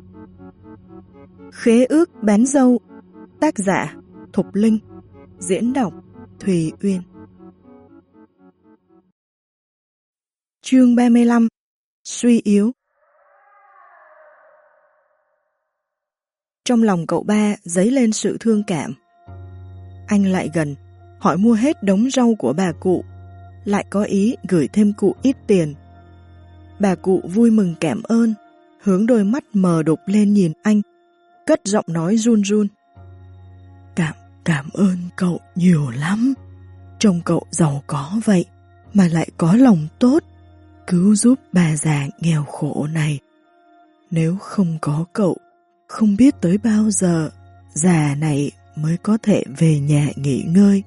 Khế ước bán dâu. Tác giả Thục Linh. Diễn đọc Thùy Uyên. Chương 35. Suy yếu. Trong lòng cậu ba dấy lên sự thương cảm. Anh lại gần, hỏi mua hết đống rau của bà cụ, lại có ý gửi thêm cụ ít tiền. Bà cụ vui mừng cảm ơn, hướng đôi mắt mờ đục lên nhìn anh, cất giọng nói run run. Cảm ơn cậu nhiều lắm. Trông cậu giàu có vậy, mà lại có lòng tốt, cứu giúp bà già nghèo khổ này. Nếu không có cậu, không biết tới bao giờ già này mới có thể về nhà nghỉ ngơi.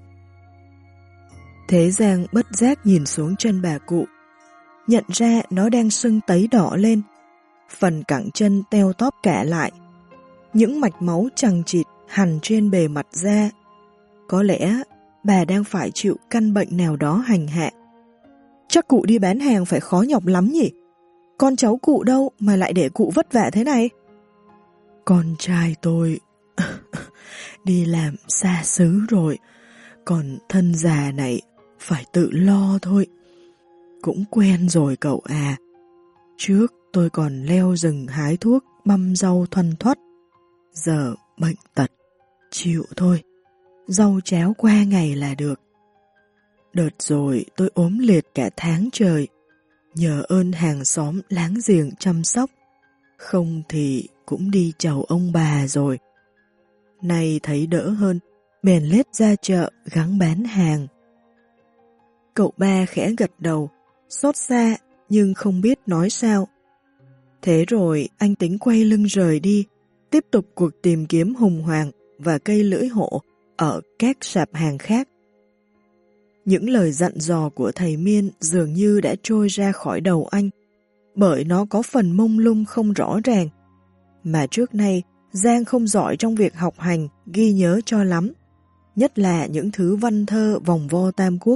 Thế Giang bất giác nhìn xuống chân bà cụ, nhận ra nó đang sưng tấy đỏ lên, phần cẳng chân teo tóp cả lại, những mạch máu chằng chịt hằn trên bề mặt da. Có lẽ bà đang phải chịu căn bệnh nào đó hành hạ. Chắc cụ đi bán hàng phải khó nhọc lắm nhỉ? Con cháu cụ đâu mà lại để cụ vất vả thế này? Con trai tôi đi làm xa xứ rồi, còn thân già này phải tự lo thôi. Cũng quen rồi cậu à. Trước tôi còn leo rừng hái thuốc, băm rau thoăn thoắt. Giờ bệnh tật, chịu thôi. Rau cháo qua ngày là được. Đợt rồi tôi ốm liệt cả tháng trời, nhờ ơn hàng xóm láng giềng chăm sóc, không thì cũng đi chầu ông bà rồi. Nay thấy đỡ hơn, bèn lết ra chợ gắng bán hàng. Cậu ba khẽ gật đầu, xót xa nhưng không biết nói sao. Thế rồi anh tính quay lưng rời đi, tiếp tục cuộc tìm kiếm hùng hoàng và cây lưỡi hổ ở các sạp hàng khác. Những lời dặn dò của thầy Miên dường như đã trôi ra khỏi đầu anh, bởi nó có phần mông lung không rõ ràng. Mà trước nay, Giang không giỏi trong việc học hành, ghi nhớ cho lắm, nhất là những thứ văn thơ vòng vo Tam Quốc.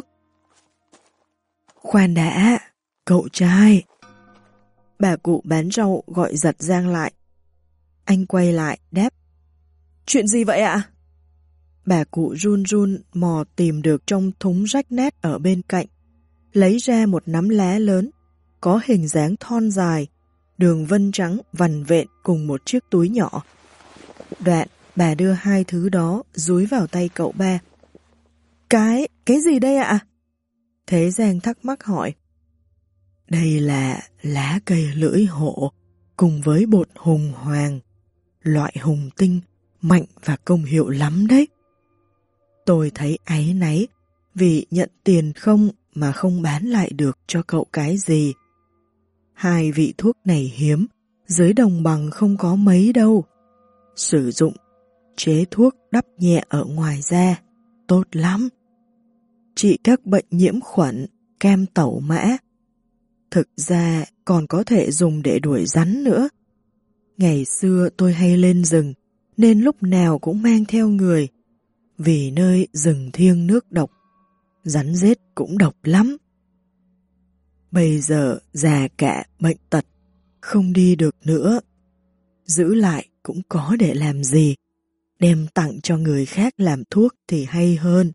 Khoan đã, cậu trai. Bà cụ bán rau gọi giật Giang lại. Anh quay lại, đáp. Chuyện gì vậy ạ? Bà cụ run run mò tìm được trong thúng rách nát ở bên cạnh, lấy ra một nắm lá lớn, có hình dáng thon dài, đường vân trắng vằn vện cùng một chiếc túi nhỏ. Đoạn, bà đưa hai thứ đó dúi vào tay cậu ba. Cái gì đây ạ? Thế Giang thắc mắc hỏi. Đây là lá cây lưỡi hổ cùng với bột hùng hoàng, loại hùng tinh, mạnh và công hiệu lắm đấy. Tôi thấy áy náy vì nhận tiền không mà không bán lại được cho cậu cái gì. Hai vị thuốc này hiếm, dưới đồng bằng không có mấy đâu. Sử dụng, chế thuốc đắp nhẹ ở ngoài da, tốt lắm. Trị các bệnh nhiễm khuẩn, cam tẩu mã. Thực ra còn có thể dùng để đuổi rắn nữa. Ngày xưa tôi hay lên rừng, nên lúc nào cũng mang theo người. Vì nơi rừng thiêng nước độc, rắn rết cũng độc lắm. Bây giờ già cả bệnh tật, không đi được nữa. Giữ lại cũng có để làm gì, đem tặng cho người khác làm thuốc thì hay hơn.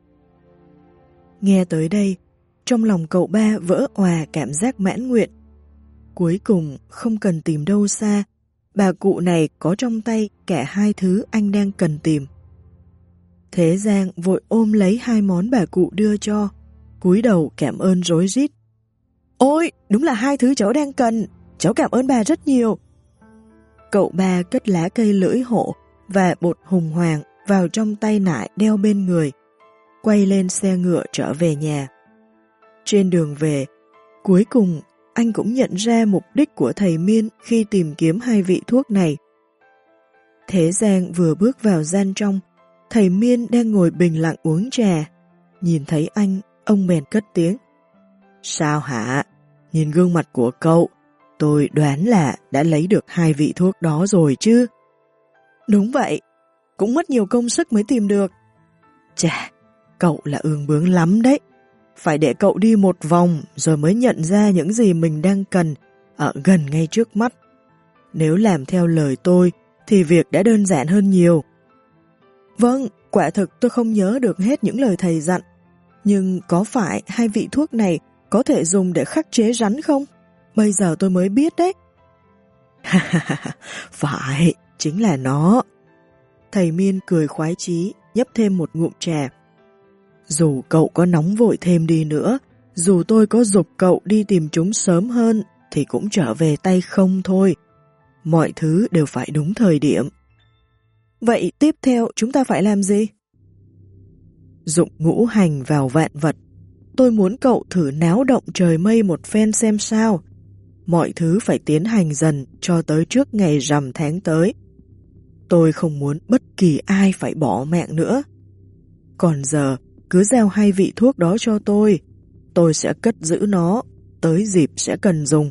Nghe tới đây, trong lòng cậu ba vỡ òa cảm giác mãn nguyện. Cuối cùng không cần tìm đâu xa, bà cụ này có trong tay cả hai thứ anh đang cần tìm. Thế Giang vội ôm lấy hai món bà cụ đưa cho, cúi đầu cảm ơn rối rít. Ôi, đúng là hai thứ cháu đang cần, cháu cảm ơn bà rất nhiều. Cậu ba cất lá cây lưỡi hổ và bột hùng hoàng vào trong tay nải đeo bên người, quay lên xe ngựa trở về nhà. Trên đường về, cuối cùng anh cũng nhận ra mục đích của thầy Miên khi tìm kiếm hai vị thuốc này. Thế Giang vừa bước vào gian trong, thầy Miên đang ngồi bình lặng uống trà. Nhìn thấy anh, ông bèn cất tiếng. Sao hả? Nhìn gương mặt của cậu, tôi đoán là đã lấy được hai vị thuốc đó rồi chứ? Đúng vậy, cũng mất nhiều công sức mới tìm được. Chà, cậu là ương bướng lắm đấy. Phải để cậu đi một vòng rồi mới nhận ra những gì mình đang cần ở gần ngay trước mắt. Nếu làm theo lời tôi thì việc đã đơn giản hơn nhiều. Vâng, quả thực tôi không nhớ được hết những lời thầy dặn. Nhưng có phải 2 vị thuốc này có thể dùng để khắc chế rắn không? Bây giờ tôi mới biết đấy. Phải, chính là nó. Thầy Miên cười khoái chí, nhấp thêm một ngụm trà. Dù cậu có nóng vội thêm đi nữa, dù tôi có giục cậu đi tìm chúng sớm hơn, thì cũng trở về tay không thôi. Mọi thứ đều phải đúng thời điểm. Vậy tiếp theo chúng ta phải làm gì? Dụng ngũ hành vào vạn vật. Tôi muốn cậu thử náo động trời mây một phen xem sao. Mọi thứ phải tiến hành dần cho tới trước ngày rằm tháng tới. Tôi không muốn bất kỳ ai phải bỏ mạng nữa. Còn giờ, cứ giao 2 vị thuốc đó cho tôi sẽ cất giữ nó, tới dịp sẽ cần dùng.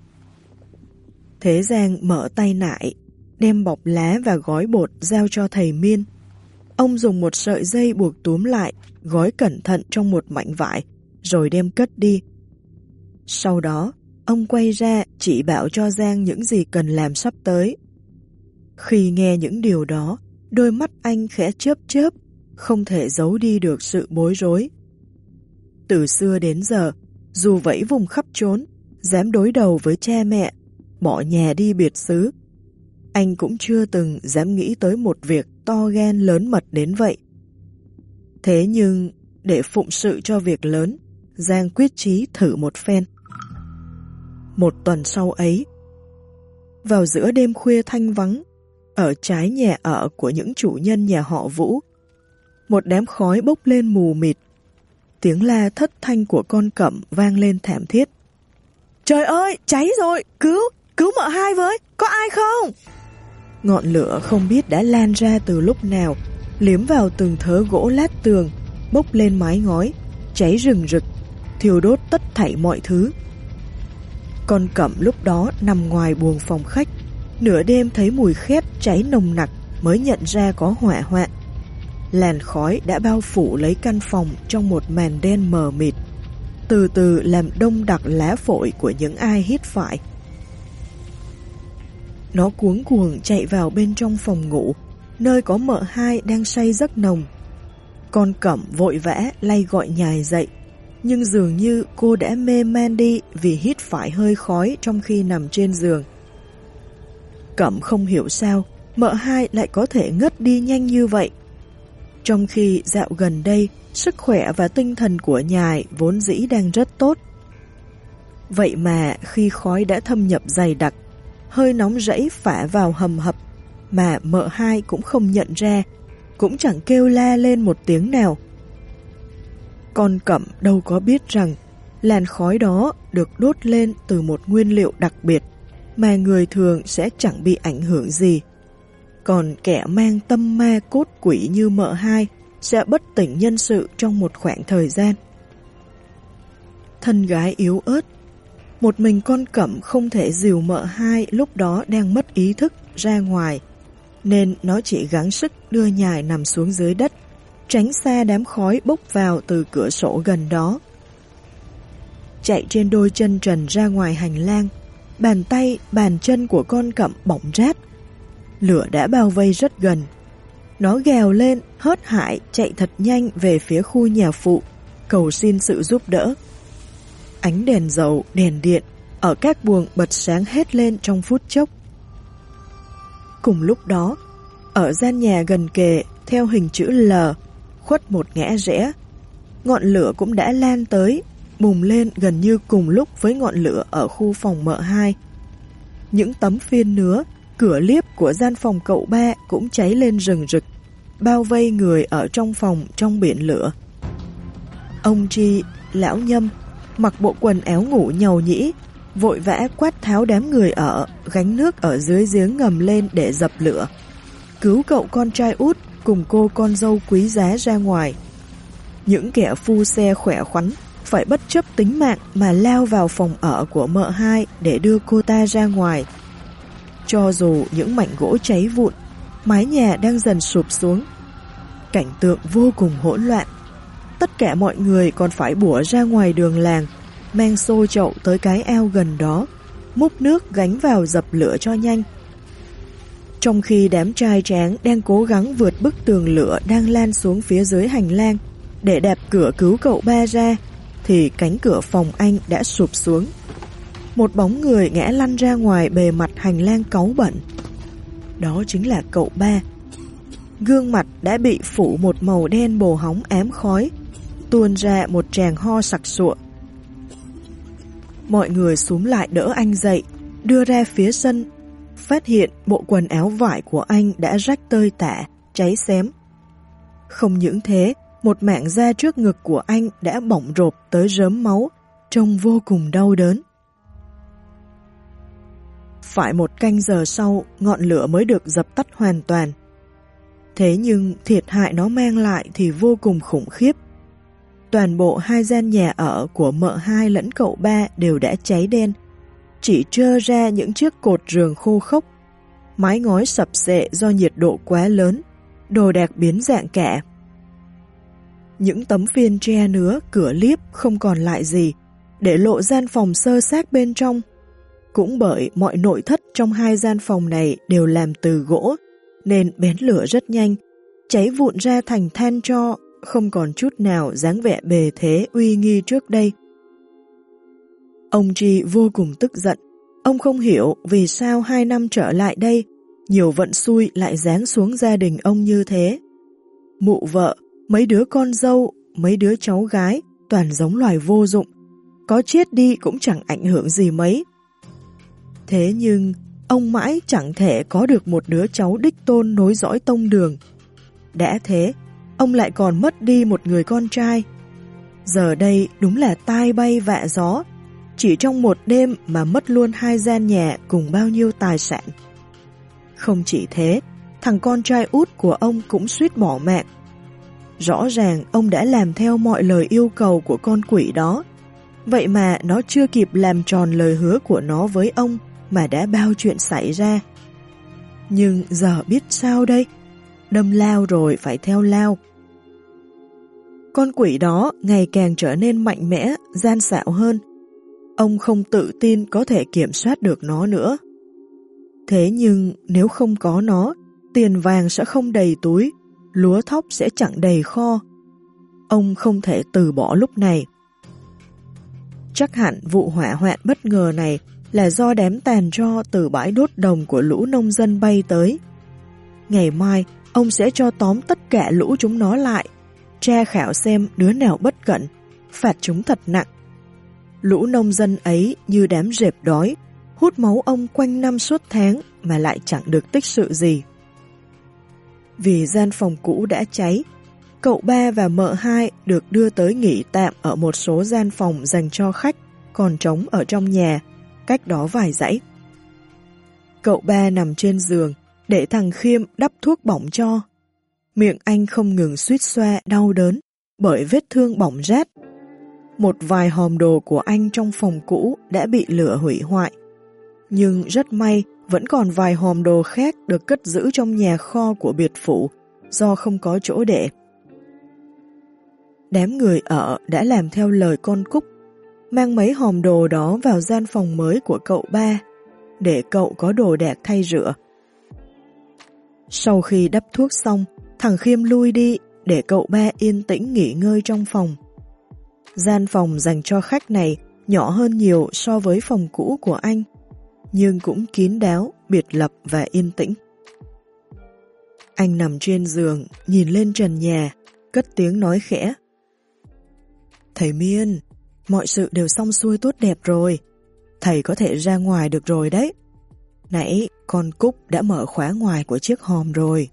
Thế Giang mở tay nải, đem bọc lá và gói bột giao cho thầy Miên. Ông dùng một sợi dây buộc túm lại, gói cẩn thận trong một mảnh vải, rồi đem cất đi. Sau đó, ông quay ra chỉ bảo cho Giang những gì cần làm sắp tới. Khi nghe những điều đó, đôi mắt anh khẽ chớp chớp, không thể giấu đi được sự bối rối. Từ xưa đến giờ, dù vẫy vùng khắp trốn, dám đối đầu với cha mẹ, bỏ nhà đi biệt xứ, anh cũng chưa từng dám nghĩ tới một việc to gan lớn mật đến vậy. Thế nhưng, để phụng sự cho việc lớn, Giang quyết chí thử một phen. Một tuần sau ấy, vào giữa đêm khuya thanh vắng, ở trái nhà ở của những chủ nhân nhà họ Vũ, một đám khói bốc lên mù mịt. Tiếng la thất thanh của con cẩm vang lên thảm thiết. Trời ơi, cháy rồi, cứu mợ hai với, có ai không? Ngọn lửa không biết đã lan ra từ lúc nào, liếm vào từng thớ gỗ lát tường, bốc lên mái ngói, cháy rừng rực, thiêu đốt tất thảy mọi thứ. Con cẩm lúc đó nằm ngoài buồng phòng khách, nửa đêm thấy mùi khét cháy nồng nặc mới nhận ra có hỏa hoạn. Làn khói đã bao phủ lấy căn phòng trong một màn đen mờ mịt, từ từ làm đông đặc lá phổi của những ai hít phải. Nó cuống cuồng chạy vào bên trong phòng ngủ, nơi có mợ hai đang say giấc nồng. Con cẩm vội vã lay gọi nhài dậy, nhưng dường như cô đã mê man đi vì hít phải hơi khói trong khi nằm trên giường. Cẩm không hiểu sao mợ hai lại có thể ngất đi nhanh như vậy, trong khi dạo gần đây sức khỏe và tinh thần của nhài vốn dĩ đang rất tốt. Vậy mà khi khói đã thâm nhập dày đặc, hơi nóng rẫy phả vào hầm hập, mà mợ hai cũng không nhận ra, cũng chẳng kêu la lên một tiếng nào. Con cẩm đâu có biết rằng làn khói đó được đốt lên từ một nguyên liệu đặc biệt mà người thường sẽ chẳng bị ảnh hưởng gì. Còn kẻ mang tâm ma cốt quỷ như mợ hai sẽ bất tỉnh nhân sự trong một khoảng thời gian. Thân gái yếu ớt, một mình con cẩm không thể dìu mợ hai lúc đó đang mất ý thức ra ngoài, nên nó chỉ gắng sức đưa nhài nằm xuống dưới đất, tránh xa đám khói bốc vào từ cửa sổ gần đó. Chạy trên đôi chân trần ra ngoài hành lang, bàn tay, bàn chân của con cẩm bỏng rát. Lửa đã bao vây rất gần. Nó gào lên, hớt hải, chạy thật nhanh về phía khu nhà phụ, cầu xin sự giúp đỡ. Ánh đèn dầu, đèn điện ở các buồng bật sáng hết lên trong phút chốc. Cùng lúc đó, ở gian nhà gần kề theo hình chữ L, khuất một ngã rẽ, ngọn lửa cũng đã lan tới, bùng lên gần như cùng lúc với ngọn lửa ở khu phòng mợ hai. Những tấm phiên nứa, cửa liếp của gian phòng cậu ba cũng cháy lên rừng rực, bao vây người ở trong phòng trong biển lửa. Ông Tri, lão Nhâm, mặc bộ quần áo ngủ nhàu nhĩ, vội vã quát tháo đám người ở, gánh nước ở dưới giếng ngầm lên để dập lửa, cứu cậu con trai út cùng cô con dâu quý giá ra ngoài. Những kẻ phu xe khỏe khoắn phải bất chấp tính mạng mà lao vào phòng ở của mợ hai để đưa cô ta ra ngoài. Cho dù những mảnh gỗ cháy vụn, mái nhà đang dần sụp xuống. Cảnh tượng vô cùng hỗn loạn. Tất cả mọi người còn phải bủa ra ngoài đường làng, mang xô chậu tới cái ao gần đó, múc nước gánh vào dập lửa cho nhanh. Trong khi đám trai tráng đang cố gắng vượt bức tường lửa đang lan xuống phía dưới hành lang để đạp cửa cứu cậu ba ra, thì cánh cửa phòng anh đã sụp xuống. Một bóng người ngã lăn ra ngoài bề mặt hành lang cáu bẩn. Đó chính là cậu ba. Gương mặt đã bị phủ một màu đen bồ hóng ám khói, tuôn ra một tràng ho sặc sụa. Mọi người xúm lại đỡ anh dậy, đưa ra phía sân, phát hiện bộ quần áo vải của anh đã rách tơi tả, cháy xém. Không những thế, một mảng da trước ngực của anh đã bỏng rộp tới rớm máu, trông vô cùng đau đớn. Phải một canh giờ sau, ngọn lửa mới được dập tắt hoàn toàn. Thế nhưng thiệt hại nó mang lại thì vô cùng khủng khiếp. Toàn bộ 2 gian nhà ở của mợ hai lẫn cậu ba đều đã cháy đen, chỉ trơ ra những chiếc cột giường khô khốc, mái ngói sập xệ do nhiệt độ quá lớn, đồ đạc biến dạng cả. Những tấm phiên tre nứa, cửa liếp không còn lại gì, để lộ gian phòng xơ xác bên trong. Cũng bởi mọi nội thất trong 2 gian phòng này đều làm từ gỗ, nên bén lửa rất nhanh, cháy vụn ra thành than tro, không còn chút nào dáng vẻ bề thế uy nghi trước đây. Ông Tri vô cùng tức giận. Ông không hiểu vì sao 2 năm trở lại đây, nhiều vận xui lại giáng xuống gia đình ông như thế. Mụ vợ, mấy đứa con dâu, mấy đứa cháu gái, toàn giống loài vô dụng. Có chết đi cũng chẳng ảnh hưởng gì mấy. Thế nhưng, ông mãi chẳng thể có được một đứa cháu đích tôn nối dõi tông đường. Đã thế, ông lại còn mất đi một người con trai. Giờ đây đúng là tai bay vạ gió, chỉ trong một đêm mà mất luôn 2 gian nhà cùng bao nhiêu tài sản. Không chỉ thế, thằng con trai út của ông cũng suýt bỏ mạng. Rõ ràng ông đã làm theo mọi lời yêu cầu của con quỷ đó, vậy mà nó chưa kịp làm tròn lời hứa của nó với ông mà đã bao chuyện xảy ra. Nhưng giờ biết sao đây? Đâm lao rồi phải theo lao. Con quỷ đó ngày càng trở nên mạnh mẽ, gian xảo hơn. Ông không tự tin có thể kiểm soát được nó nữa. Thế nhưng nếu không có nó, tiền vàng sẽ không đầy túi, lúa thóc sẽ chẳng đầy kho. Ông không thể từ bỏ lúc này. Chắc hẳn vụ hỏa hoạn bất ngờ này là do đám tàn tro từ bãi đốt đồng của lũ nông dân bay tới. Ngày mai, ông sẽ cho tóm tất cả lũ chúng nó lại, tra khảo xem đứa nào bất cẩn, phạt chúng thật nặng. Lũ nông dân ấy như đám rệp đói, hút máu ông quanh năm suốt tháng mà lại chẳng được tích sự gì. Vì gian phòng cũ đã cháy, cậu ba và mợ hai được đưa tới nghỉ tạm ở một số gian phòng dành cho khách còn trống ở trong nhà, cách đó vài dãy. Cậu ba nằm trên giường, để thằng Khiêm đắp thuốc bỏng cho. Miệng anh không ngừng suýt xoa đau đớn bởi vết thương bỏng rát. Một vài hòm đồ của anh trong phòng cũ đã bị lửa hủy hoại, nhưng rất may vẫn còn vài hòm đồ khác được cất giữ trong nhà kho của biệt phủ do không có chỗ để. Đám người ở đã làm theo lời con Cúc, mang mấy hòm đồ đó vào gian phòng mới của cậu ba, để cậu có đồ đạc thay rửa. Sau khi đắp thuốc xong, thằng Khiêm lui đi để cậu ba yên tĩnh nghỉ ngơi trong phòng. Gian phòng dành cho khách này nhỏ hơn nhiều so với phòng cũ của anh, nhưng cũng kín đáo, biệt lập và yên tĩnh. Anh nằm trên giường, nhìn lên trần nhà, cất tiếng nói khẽ. Thầy Miên, mọi sự đều xong xuôi tốt đẹp rồi. Thầy có thể ra ngoài được rồi đấy. Nãy con Cúc đã mở khóa ngoài của chiếc hòm rồi.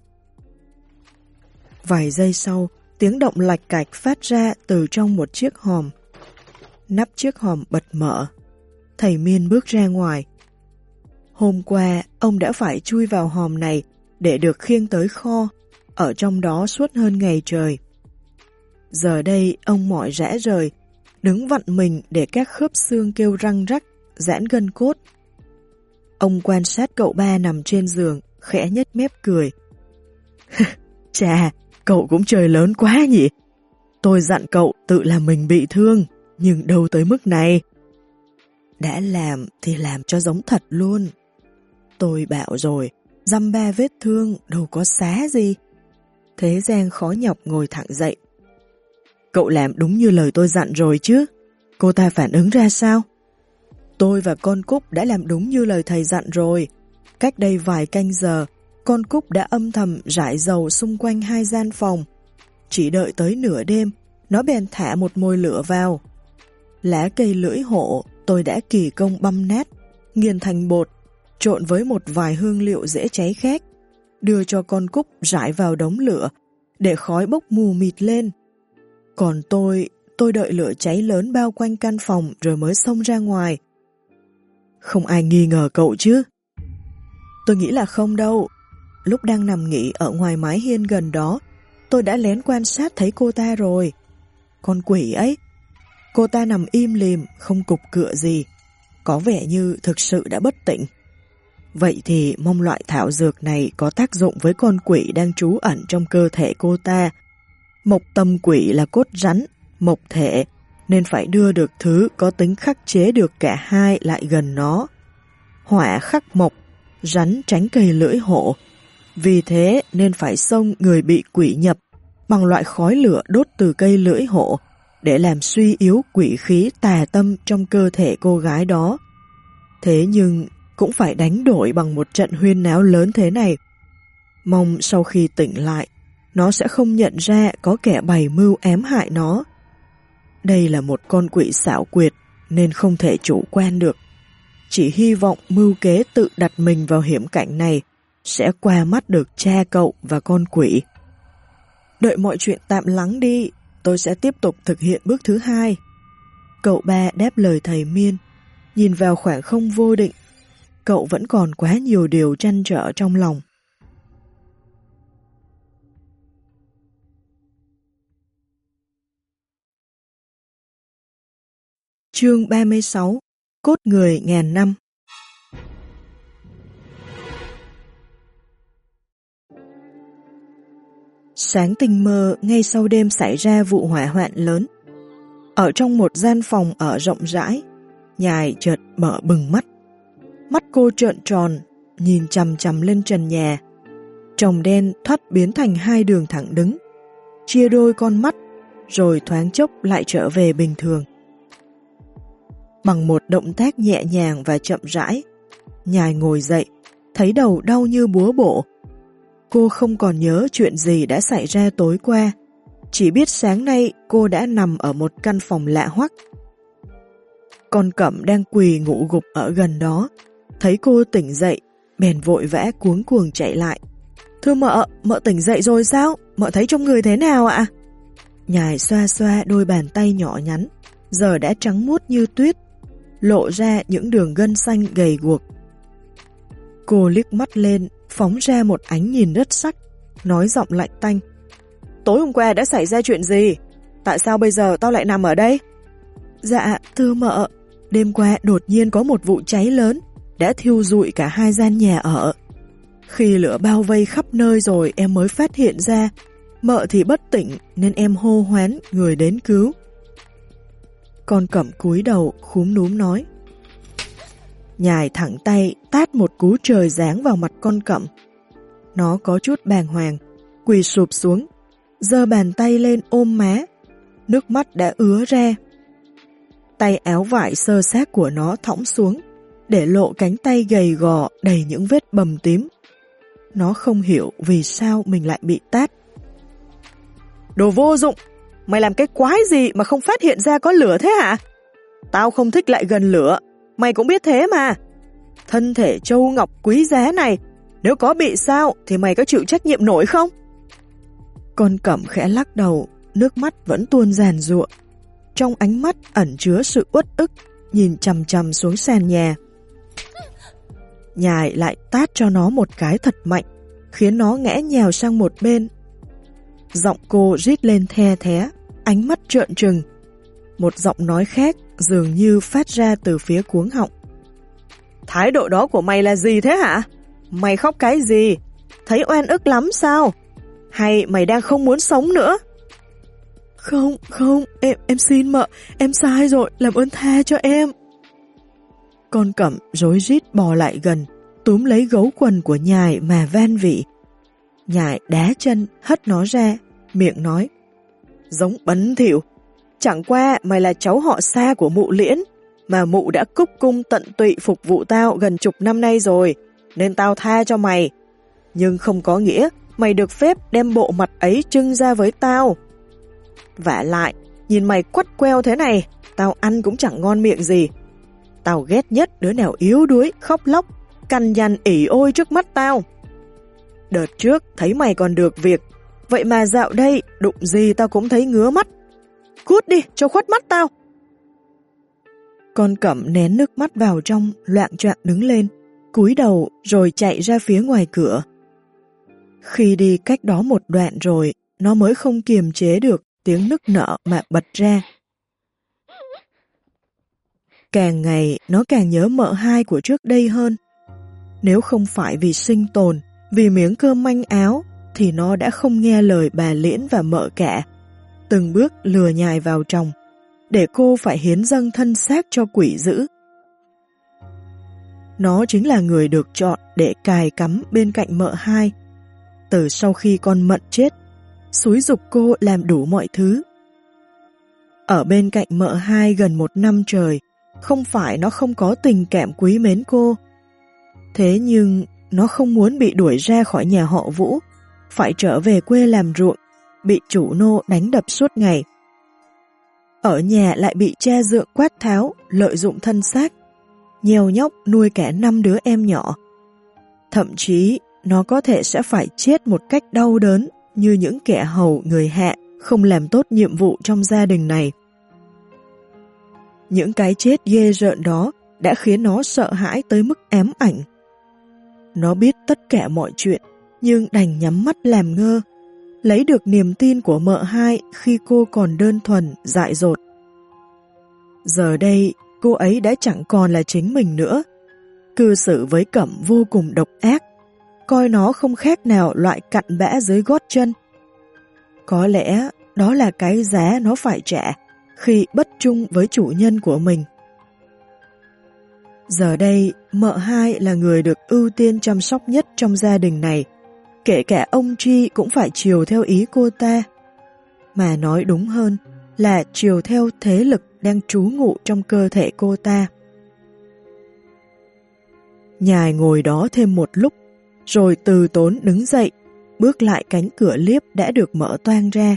Vài giây sau, tiếng động lạch cạch phát ra từ trong một chiếc hòm. Nắp chiếc hòm bật mở. Thầy Miên bước ra ngoài. Hôm qua, ông đã phải chui vào hòm này để được khiêng tới kho, ở trong đó suốt hơn ngày trời. Giờ đây, ông mỏi rã rời, đứng vặn mình để các khớp xương kêu răng rắc, giãn gân cốt. Ông quan sát cậu ba nằm trên giường, khẽ nhếch mép cười. Chà, cậu cũng chơi lớn quá nhỉ? Tôi dặn cậu tự làm mình bị thương, nhưng đâu tới mức này. đã làm thì làm cho giống thật luôn. Tôi bảo rồi, dăm ba vết thương đâu có xá gì. Thế Giang khó nhọc ngồi thẳng dậy. Cậu làm đúng như lời tôi dặn rồi chứ? Cô ta phản ứng ra sao? Tôi và con Cúc đã làm đúng như lời thầy dặn rồi. Cách đây vài canh giờ, con Cúc đã âm thầm rải dầu xung quanh 2 gian phòng. Chỉ đợi tới nửa đêm, nó bèn thả một mồi lửa vào. Lá cây lưỡi hổ tôi đã kỳ công băm nát, nghiền thành bột, trộn với một vài hương liệu dễ cháy khác, đưa cho con Cúc rải vào đống lửa, để khói bốc mù mịt lên. Còn tôi đợi lửa cháy lớn bao quanh căn phòng rồi mới xông ra ngoài. Không ai nghi ngờ cậu chứ? Tôi nghĩ là không đâu. Lúc đang nằm nghỉ ở ngoài mái hiên gần đó, tôi đã lén quan sát thấy cô ta rồi. Con quỷ ấy. Cô ta nằm im lìm, không cục cựa gì. Có vẻ như thực sự đã bất tỉnh. Vậy thì mong loại thảo dược này có tác dụng với con quỷ đang trú ẩn trong cơ thể cô ta. Mộc tâm quỷ là cốt rắn, mộc thể, nên phải đưa được thứ có tính khắc chế được cả hai lại gần nó. Hỏa khắc mộc, rắn tránh cây lưỡi hổ. Vì thế nên phải xông người bị quỷ nhập bằng loại khói lửa đốt từ cây lưỡi hổ để làm suy yếu quỷ khí tà tâm trong cơ thể cô gái đó. Thế nhưng cũng phải đánh đổi bằng một trận huyên náo lớn thế này. Mong sau khi tỉnh lại, nó sẽ không nhận ra có kẻ bày mưu ém hại nó. Đây là một con quỷ xảo quyệt nên không thể chủ quan được. Chỉ hy vọng mưu kế tự đặt mình vào hiểm cảnh này sẽ qua mắt được cha cậu và con quỷ. Đợi mọi chuyện tạm lắng đi, tôi sẽ tiếp tục thực hiện bước thứ 2. Cậu ba đáp lời thầy Miên, nhìn vào khoảng không vô định. Cậu vẫn còn quá nhiều điều trăn trở trong lòng. Chương 36. Cốt người ngàn năm. Sáng tinh mơ ngay sau đêm xảy ra vụ hỏa hoạn lớn. Ở trong một gian phòng ở rộng rãi, Nhài chợt mở bừng mắt. Mắt cô trợn tròn, nhìn chằm chằm lên trần nhà. Tròng đen thoát biến thành 2 đường thẳng đứng, chia đôi con mắt, rồi thoáng chốc lại trở về bình thường. Bằng một động tác nhẹ nhàng và chậm rãi, Nhài ngồi dậy, thấy đầu đau như búa bổ. Cô không còn nhớ chuyện gì đã xảy ra tối qua, chỉ biết sáng nay cô đã nằm ở một căn phòng lạ hoắc. Con Cẩm đang quỳ ngủ gục ở gần đó, thấy cô tỉnh dậy, bèn vội vã cuống cuồng chạy lại. Thưa mợ, mợ tỉnh dậy rồi sao? Mợ thấy trong người thế nào ạ? Nhài xoa xoa đôi bàn tay nhỏ nhắn, giờ đã trắng muốt như tuyết, lộ ra những đường gân xanh gầy guộc. Cô liếc mắt lên, phóng ra một ánh nhìn rất sắc, nói giọng lạnh tanh. Tối hôm qua đã xảy ra chuyện gì? Tại sao bây giờ tao lại nằm ở đây? Dạ, thưa mợ, đêm qua đột nhiên có một vụ cháy lớn, đã thiêu rụi cả 2 gian nhà ở. Khi lửa bao vây khắp nơi rồi em mới phát hiện ra, mợ thì bất tỉnh nên em hô hoán người đến cứu. Con Cẩm cúi đầu khúm núm nói. Nhài thẳng tay tát một cú trời giáng vào mặt con Cẩm. Nó có chút bàng hoàng, quỳ sụp xuống, giơ bàn tay lên ôm má, nước mắt đã ứa ra. Tay áo vải xơ xác của nó thõng xuống, để lộ cánh tay gầy gò đầy những vết bầm tím. Nó không hiểu vì sao mình lại bị tát. Đồ vô dụng! Mày làm cái quái gì mà không phát hiện ra có lửa thế hả? Tao không thích lại gần lửa, mày cũng biết thế mà. Thân thể châu ngọc quý giá này, nếu có bị sao thì mày có chịu trách nhiệm nổi không? Con Cẩm khẽ lắc đầu, nước mắt vẫn tuôn giàn giụa. Trong ánh mắt ẩn chứa sự uất ức, nhìn chằm chằm xuống sàn nhà. Nhài lại tát cho nó một cái thật mạnh, khiến nó ngã nhào sang một bên. Giọng cô rít lên the thé, ánh mắt trợn trừng. Một giọng nói khác dường như phát ra từ phía cuống họng. Thái độ đó của mày là gì thế hả? Mày khóc cái gì? Thấy oan ức lắm sao? Hay mày đang không muốn sống nữa? Không, em xin mợ, em sai rồi, làm ơn tha cho em. Con Cẩm rối rít bò lại gần, túm lấy gấu quần của Nhài mà van vỉ. Nhài đá chân hất nó ra, miệng nói: Giống bẩn thỉu, chẳng qua mày là cháu họ xa của mụ Liễn, mà mụ đã cúc cung tận tụy phục vụ tao gần chục năm nay rồi, nên tao tha cho mày. Nhưng không có nghĩa mày được phép đem bộ mặt ấy trưng ra với tao. Vả lại, nhìn mày quắt queo thế này, tao ăn cũng chẳng ngon miệng gì. Tao ghét nhất đứa nào yếu đuối, khóc lóc, cằn nhằn ỉ ôi trước mắt tao. Đợt trước thấy mày còn được việc, vậy mà dạo đây đụng gì tao cũng thấy ngứa mắt. Cút đi cho khuất mắt tao. Con Cẩm nén nước mắt vào trong, loạng choạng đứng lên, cúi đầu rồi chạy ra phía ngoài cửa. Khi đi cách đó một đoạn rồi, nó mới không kiềm chế được tiếng nức nở mà bật ra. Càng ngày nó càng nhớ mợ hai của trước đây hơn. Nếu không phải vì sinh tồn, vì miếng cơm manh áo, thì nó đã không nghe lời bà Liễn và mợ cả, từng bước lừa Nhài vào chồng, để cô phải hiến dâng thân xác cho quỷ dữ. Nó chính là người được chọn để cài cắm bên cạnh mợ hai, từ sau khi con Mận chết, xúi giục cô làm đủ mọi thứ. Ở bên cạnh mợ hai gần 1 năm trời, không phải nó không có tình cảm quý mến cô. Thế nhưng nó không muốn bị đuổi ra khỏi nhà họ Vũ, phải trở về quê làm ruộng, bị chủ nô đánh đập suốt ngày. Ở nhà lại bị cha dượng quát tháo, lợi dụng thân xác, nheo nhóc nuôi cả 5 đứa em nhỏ. Thậm chí nó có thể sẽ phải chết một cách đau đớn như những kẻ hầu người hạ không làm tốt nhiệm vụ trong gia đình này. Những cái chết ghê rợn đó đã khiến nó sợ hãi tới mức ám ảnh. Nó biết tất cả mọi chuyện, nhưng đành nhắm mắt làm ngơ, lấy được niềm tin của mợ hai khi cô còn đơn thuần, dại dột. Giờ đây, cô ấy đã chẳng còn là chính mình nữa. Cư xử với Cẩm vô cùng độc ác, coi nó không khác nào loại cặn bã dưới gót chân. Có lẽ đó là cái giá nó phải trả khi bất trung với chủ nhân của mình. Giờ đây, mợ hai là người được ưu tiên chăm sóc nhất trong gia đình này, kể cả ông Tri cũng phải chiều theo ý cô ta. Mà nói đúng hơn là chiều theo thế lực đang trú ngụ trong cơ thể cô ta. Nhài ngồi đó thêm một lúc, rồi từ tốn đứng dậy, bước lại cánh cửa liếp đã được mở toang ra.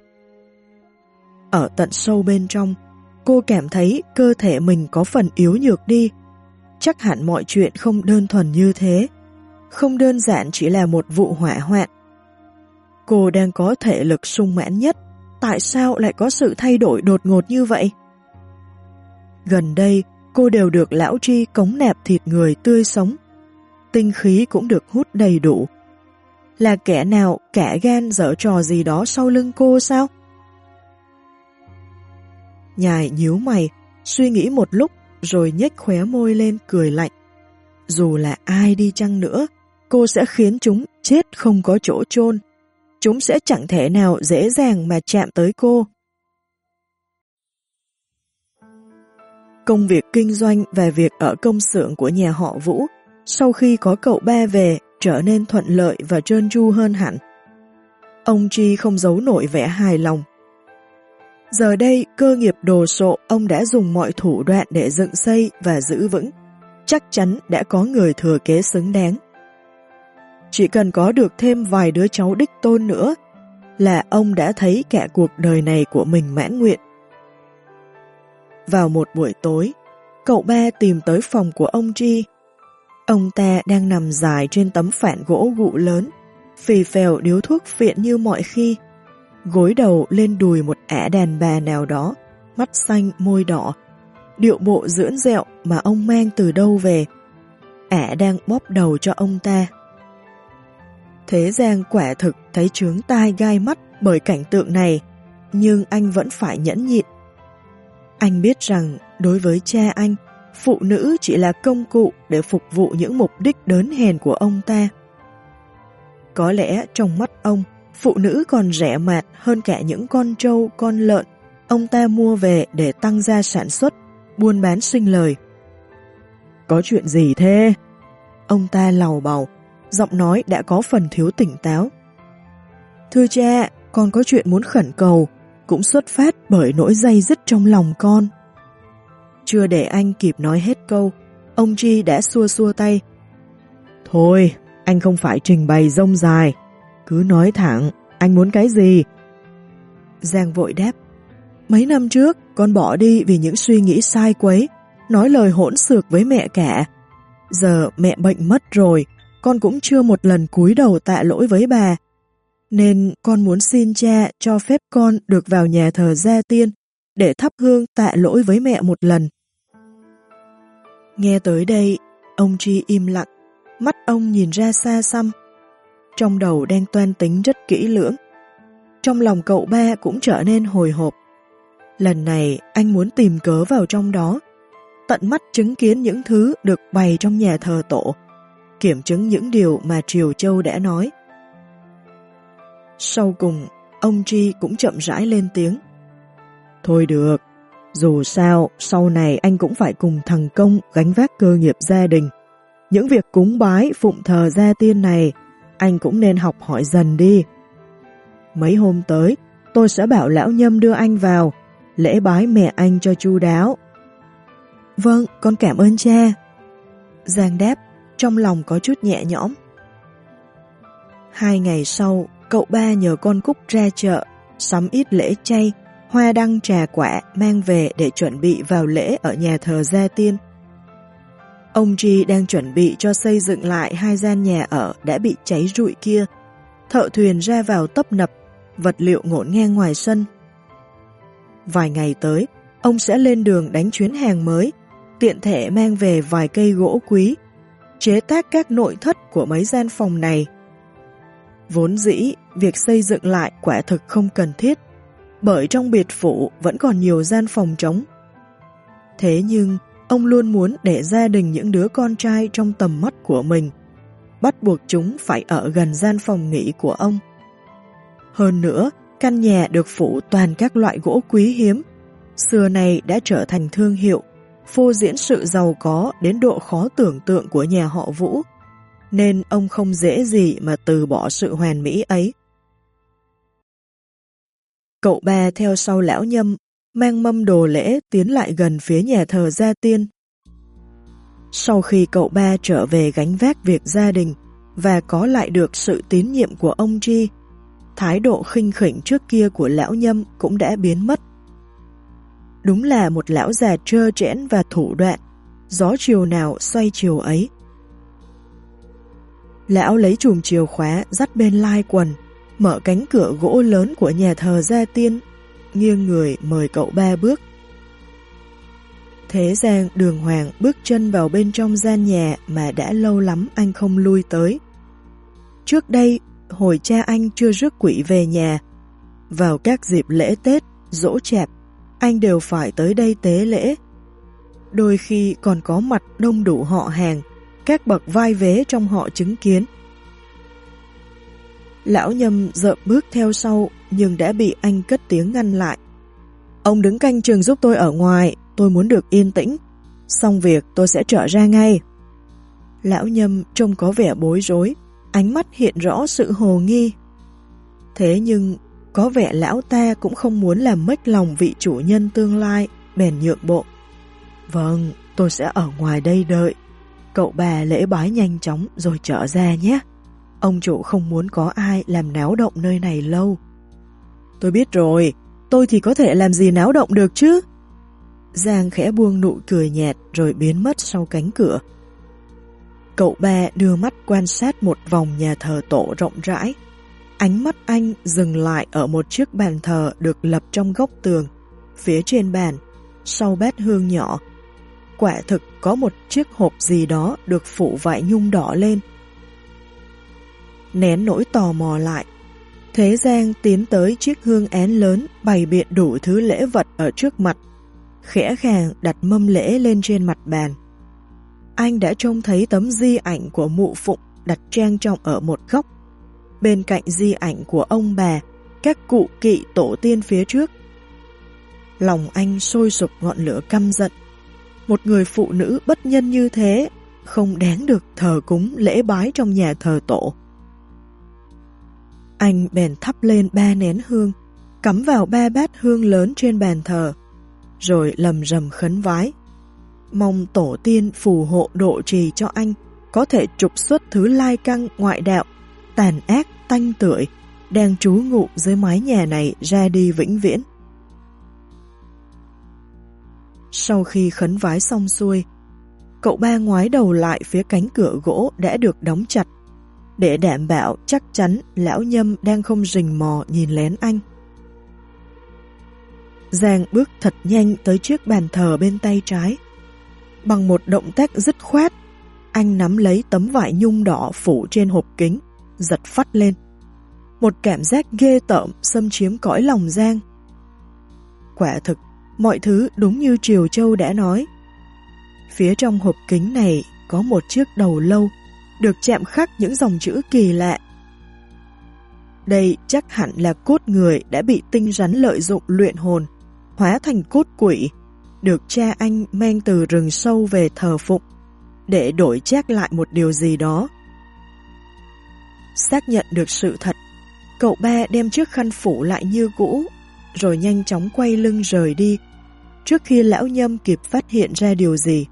Ở tận sâu bên trong, cô cảm thấy cơ thể mình có phần yếu nhược đi. Chắc hẳn mọi chuyện không đơn thuần như thế, không đơn giản chỉ là một vụ hỏa hoạn. Cô đang có thể lực sung mãn nhất, tại sao lại có sự thay đổi đột ngột như vậy? Gần đây, cô đều được lão Tri cống nạp thịt người tươi sống, tinh khí cũng được hút đầy đủ. Là kẻ nào cả gan giở trò gì đó sau lưng cô sao? Nhài nhíu mày, suy nghĩ một lúc rồi nhếch khóe môi lên cười lạnh. Dù là ai đi chăng nữa, cô sẽ khiến chúng chết không có chỗ chôn. Chúng sẽ chẳng thể nào dễ dàng mà chạm tới cô. Công việc kinh doanh và việc ở công xưởng của nhà họ Vũ sau khi có cậu ba về trở nên thuận lợi và trơn tru hơn hẳn. Ông Tri không giấu nổi vẻ hài lòng. Giờ đây, cơ nghiệp đồ sộ ông đã dùng mọi thủ đoạn để dựng xây và giữ vững, chắc chắn đã có người thừa kế xứng đáng. Chỉ cần có được thêm vài đứa cháu đích tôn nữa, là ông đã thấy cả cuộc đời này của mình mãn nguyện. Vào một buổi tối, cậu ba tìm tới phòng của ông Tri. Ông ta đang nằm dài trên tấm phản gỗ gụ lớn, phì phèo điếu thuốc phiện như mọi khi, gối đầu lên đùi một ả đàn bà nào đó, mắt xanh môi đỏ, điệu bộ dưỡng dẹo mà ông mang từ đâu về. Ả đang bóp đầu cho ông ta. Thế Giang quả thực thấy chướng tai gai mắt bởi cảnh tượng này, nhưng anh vẫn phải nhẫn nhịn. Anh biết rằng đối với cha anh, phụ nữ chỉ là công cụ để phục vụ những mục đích đớn hèn của ông ta. Có lẽ trong mắt ông, phụ nữ còn rẻ mạt hơn cả những con trâu, con lợn ông ta mua về để tăng gia sản xuất, buôn bán sinh lời. có chuyện gì thế? Ông ta lầu bầu, giọng nói đã có phần thiếu tỉnh táo. Thưa cha, con có chuyện muốn khẩn cầu, cũng xuất phát bởi nỗi day dứt trong lòng con. Chưa để anh kịp nói hết câu, ông Chi đã xua xua tay. Thôi, anh không phải trình bày rông dài, cứ nói thẳng, anh muốn cái gì? Giang vội đáp. Mấy năm trước, con bỏ đi vì những suy nghĩ sai quấy, nói lời hỗn xược với mẹ cả. Giờ mẹ bệnh mất rồi, con cũng chưa một lần cúi đầu tạ lỗi với bà. Nên con muốn xin cha cho phép con được vào nhà thờ Gia Tiên để thắp hương tạ lỗi với mẹ một lần. Nghe tới đây, ông Chi im lặng, mắt ông nhìn ra xa xăm. Trong đầu đang toan tính rất kỹ lưỡng. Trong lòng cậu ba cũng trở nên hồi hộp. Lần này anh muốn tìm cớ vào trong đó, tận mắt chứng kiến những thứ được bày trong nhà thờ tổ, kiểm chứng những điều mà Triều Châu đã nói. Sau cùng, ông Chi cũng chậm rãi lên tiếng. Thôi được, dù sao sau này anh cũng phải cùng thằng Công gánh vác cơ nghiệp gia đình. Những việc cúng bái phụng thờ Gia Tiên này, anh cũng nên học hỏi dần đi. Mấy hôm tới, tôi sẽ bảo lão Nhâm đưa anh vào, lễ bái mẹ anh cho chu đáo. Vâng, con cảm ơn cha. Giang đáp, trong lòng có chút nhẹ nhõm. 2 ngày sau, cậu ba nhờ con Cúc ra chợ, sắm ít lễ chay, hoa đăng trà quả mang về để chuẩn bị vào lễ ở nhà thờ Gia Tiên. Ông Chi đang chuẩn bị cho xây dựng lại 2 gian nhà ở đã bị cháy rụi kia. Thợ thuyền ra vào tấp nập, vật liệu ngổn ngang ngoài sân. Vài ngày tới, ông sẽ lên đường đánh chuyến hàng mới, tiện thể mang về vài cây gỗ quý, chế tác các nội thất của mấy gian phòng này. Vốn dĩ, việc xây dựng lại quả thực không cần thiết, bởi trong biệt phủ vẫn còn nhiều gian phòng trống. Thế nhưng, ông luôn muốn để gia đình những đứa con trai trong tầm mắt của mình, bắt buộc chúng phải ở gần gian phòng nghỉ của ông. Hơn nữa, căn nhà được phủ toàn các loại gỗ quý hiếm, xưa này đã trở thành thương hiệu, phô diễn sự giàu có đến độ khó tưởng tượng của nhà họ Vũ, nên ông không dễ gì mà từ bỏ sự hoàn mỹ ấy. Cậu ba theo sau lão Nhâm, mang mâm đồ lễ tiến lại gần phía nhà thờ Gia Tiên. Sau khi cậu ba trở về gánh vác việc gia đình và có lại được sự tín nhiệm của ông Chi, thái độ khinh khỉnh trước kia của lão Nhâm cũng đã biến mất. Đúng là một lão già trơ trẽn và thủ đoạn, gió chiều nào xoay chiều ấy. Lão lấy chùm chìa khóa dắt bên lai quần, mở cánh cửa gỗ lớn của nhà thờ Gia Tiên, nghiêng người mời cậu ba bước. Thế Giang đường hoàng bước chân vào bên trong gian nhà mà đã lâu lắm anh không lui tới. Trước đây, hồi cha anh chưa rước quỷ về nhà, vào các dịp lễ Tết, giỗ chạp, anh đều phải tới đây tế lễ. Đôi khi còn có mặt đông đủ họ hàng, các bậc vai vế trong họ chứng kiến. Lão Nhâm dợm bước theo sau nhưng đã bị anh cất tiếng ngăn lại. Ông đứng canh chừng giúp tôi ở ngoài, tôi muốn được yên tĩnh. Xong việc tôi sẽ trở ra ngay. Lão Nhâm trông có vẻ bối rối, ánh mắt hiện rõ sự hồ nghi. Thế nhưng có vẻ lão ta cũng không muốn làm mếch lòng vị chủ nhân tương lai, bèn nhượng bộ. Vâng, tôi sẽ ở ngoài đây đợi. Cậu bà lễ bái nhanh chóng rồi trở ra nhé. Ông chủ không muốn có ai làm náo động nơi này lâu. Tôi biết rồi, tôi thì có thể làm gì náo động được chứ? Giang khẽ buông nụ cười nhạt rồi biến mất sau cánh cửa. Cậu ba đưa mắt quan sát một vòng nhà thờ tổ rộng rãi. Ánh mắt anh dừng lại ở một chiếc bàn thờ được lập trong góc tường. Phía trên bàn, sau bát hương nhỏ, quả thực có một chiếc hộp gì đó được phủ vải nhung đỏ lên. Nén nỗi tò mò lại, Thế Giang tiến tới chiếc hương án lớn bày biện đủ thứ lễ vật ở trước mặt, khẽ khàng đặt mâm lễ lên trên mặt bàn. Anh đã trông thấy tấm di ảnh của mụ Phụng đặt trang trọng ở một góc, bên cạnh di ảnh của ông bà, các cụ kỵ tổ tiên phía trước. Lòng anh sôi sục ngọn lửa căm giận. Một người phụ nữ bất nhân như thế không đáng được thờ cúng lễ bái trong nhà thờ tổ. Anh bèn thắp lên 3 nén hương, cắm vào 3 bát hương lớn trên bàn thờ, rồi lầm rầm khấn vái. Mong tổ tiên phù hộ độ trì cho anh có thể trục xuất thứ lai căng ngoại đạo, tàn ác, tanh tưởi, đang trú ngụ dưới mái nhà này ra đi vĩnh viễn. Sau khi khấn vái xong xuôi, cậu ba ngoái đầu lại phía cánh cửa gỗ đã được đóng chặt, để đảm bảo chắc chắn lão Nhâm đang không rình mò nhìn lén anh. Giang bước thật nhanh tới chiếc bàn thờ bên tay trái. Bằng một động tác dứt khoát, anh nắm lấy tấm vải nhung đỏ phủ trên hộp kính, giật phắt lên. Một cảm giác ghê tởm xâm chiếm cõi lòng Giang. Quả thực, mọi thứ đúng như Triều Châu đã nói. Phía trong hộp kính này có một chiếc đầu lâu, được chạm khắc những dòng chữ kỳ lạ. Đây chắc hẳn là cốt người đã bị tinh rắn lợi dụng luyện hồn, hóa thành cốt quỷ, được cha anh mang từ rừng sâu về thờ phụng, để đổi chác lại một điều gì đó. Xác nhận được sự thật, cậu ba đem chiếc khăn phủ lại như cũ, rồi nhanh chóng quay lưng rời đi, trước khi lão Nhâm kịp phát hiện ra điều gì.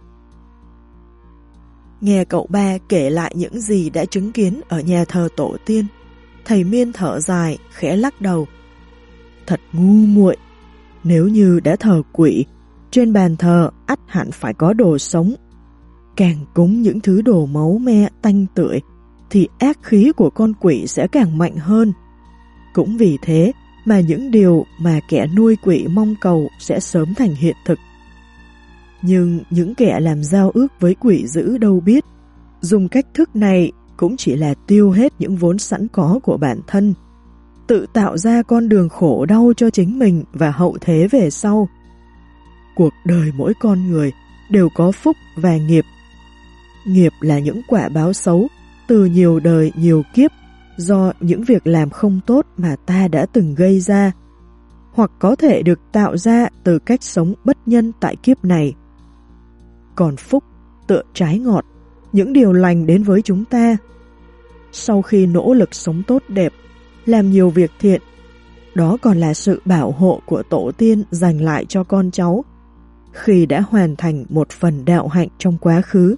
Nghe cậu ba kể lại những gì đã chứng kiến ở nhà thờ tổ tiên, thầy Miên thở dài, khẽ lắc đầu. Thật ngu muội, nếu như đã thờ quỷ, trên bàn thờ ắt hẳn phải có đồ sống. Càng cúng những thứ đồ máu me tanh tưởi, thì ác khí của con quỷ sẽ càng mạnh hơn. Cũng vì thế mà những điều mà kẻ nuôi quỷ mong cầu sẽ sớm thành hiện thực. Nhưng những kẻ làm giao ước với quỷ dữ đâu biết, dùng cách thức này cũng chỉ là tiêu hết những vốn sẵn có của bản thân, tự tạo ra con đường khổ đau cho chính mình và hậu thế về sau. Cuộc đời mỗi con người đều có phúc và nghiệp. Nghiệp là những quả báo xấu từ nhiều đời nhiều kiếp do những việc làm không tốt mà ta đã từng gây ra, hoặc có thể được tạo ra từ cách sống bất nhân tại kiếp này. Còn phúc tựa trái ngọt, những điều lành đến với chúng ta. Sau khi nỗ lực sống tốt đẹp, làm nhiều việc thiện, đó còn là sự bảo hộ của tổ tiên dành lại cho con cháu, khi đã hoàn thành một phần đạo hạnh trong quá khứ.